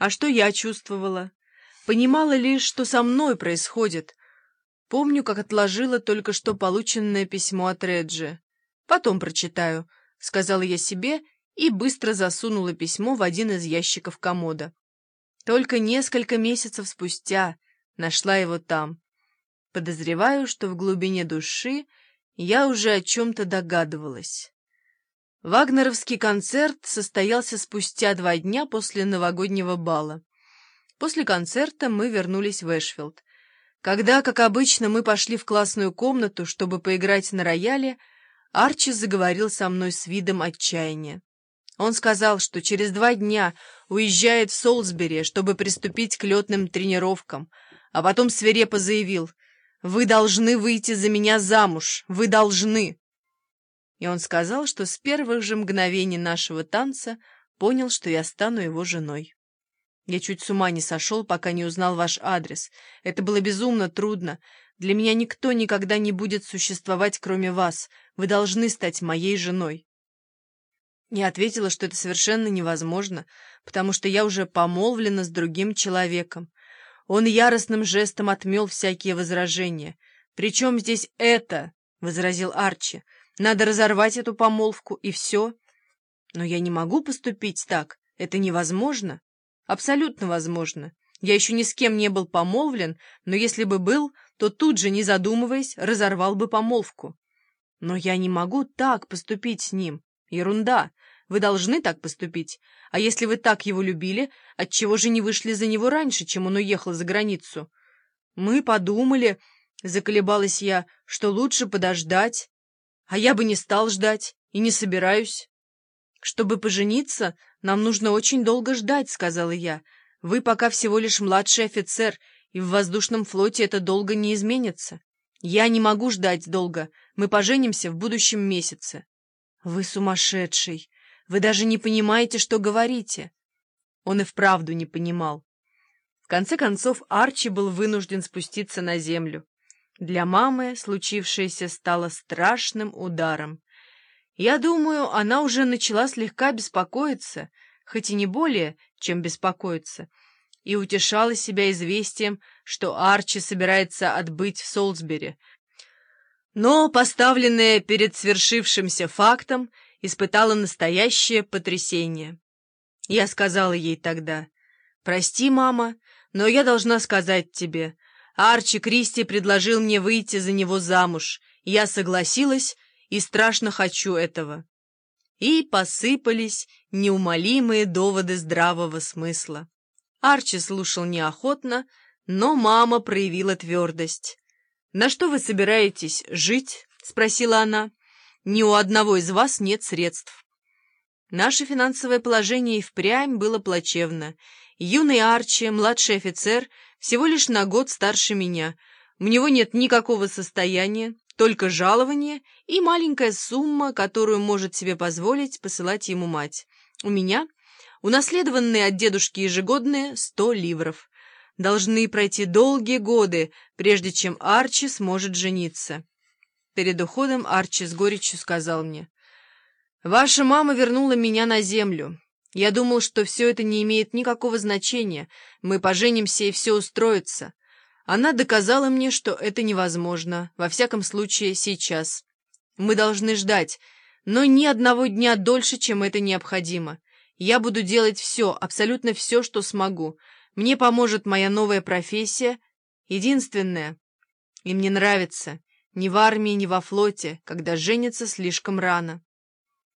А что я чувствовала? Понимала лишь, что со мной происходит. Помню, как отложила только что полученное письмо от Реджи. «Потом прочитаю», — сказала я себе и быстро засунула письмо в один из ящиков комода. Только несколько месяцев спустя нашла его там. Подозреваю, что в глубине души я уже о чем-то догадывалась. Вагнеровский концерт состоялся спустя 2 дня после новогоднего бала. После концерта мы вернулись в Эшфилд. Когда, как обычно, мы пошли в классную комнату, чтобы поиграть на рояле, Арчи заговорил со мной с видом отчаяния. Он сказал, что через 2 дня уезжает в Солсбери, чтобы приступить к летным тренировкам, а потом свирепо заявил: «Вы должны выйти за меня замуж! Вы должны!» И он сказал, что с первых же мгновений нашего танца понял, что я стану его женой. Я чуть с ума не сошел, пока не узнал ваш адрес. Это было безумно трудно. Для меня никто никогда не будет существовать, кроме вас. Вы должны стать моей женой. Я ответила, что это совершенно невозможно, потому что я уже помолвлена с другим человеком. Он яростным жестом отмел всякие возражения. «При чем здесь это?» — возразил Арчи. «Надо разорвать эту помолвку, и все». «Но я не могу поступить так. Это невозможно». «Абсолютно возможно. Я еще ни с кем не был помолвлен, но если бы был, то тут же, не задумываясь, разорвал бы помолвку». «Но я не могу так поступить с ним. Ерунда. Вы должны так поступить. А если вы так его любили, отчего же не вышли за него раньше, чем он уехал за границу?» «Мы подумали, — заколебалась я, — что лучше подождать. А я бы не стал ждать и не собираюсь». «Чтобы пожениться, нам нужно очень долго ждать, — сказала я. Вы пока всего лишь младший офицер, и в воздушном флоте это долго не изменится. Я не могу ждать долго. Мы поженимся в будущем месяце». «Вы сумасшедший! Вы даже не понимаете, что говорите». Он и вправду не понимал. В конце концов, Арчи был вынужден спуститься на землю. Для мамы случившееся стало страшным ударом. Я думаю, она уже начала слегка беспокоиться, хоть и не более, чем беспокоиться, и утешала себя известием, что Арчи собирается отбыть в Солсбери. Но, поставленная перед свершившимся фактом, испытала настоящее потрясение. Я сказала ей тогда: «Прости, мама, но я должна сказать тебе, Арчи Кристи предложил мне выйти за него замуж, я согласилась и страшно хочу этого». И посыпались неумолимые доводы здравого смысла. Арчи слушал неохотно, но мама проявила твердость. «На что вы собираетесь жить?» — спросила она. «Ни у одного из вас нет средств». Наше финансовое положение и впрямь было плачевно. Юный Арчи, младший офицер, всего лишь на год старше меня. У него нет никакого состояния, только жалование и маленькая сумма, которую может себе позволить посылать ему мать. У меня унаследованные от дедушки ежегодные 100 ливров. Должны пройти долгие годы, прежде чем Арчи сможет жениться. Перед уходом Арчи с горечью сказал мне: «Ваша мама вернула меня на землю. Я думал, что все это не имеет никакого значения. Мы поженимся, и все устроится. Она доказала мне, что это невозможно, во всяком случае сейчас. Мы должны ждать, но ни одного дня дольше, чем это необходимо. Я буду делать все, абсолютно все, что смогу. Мне поможет моя новая профессия, единственная. И мне нравится, ни в армии, ни во флоте, когда женятся слишком рано».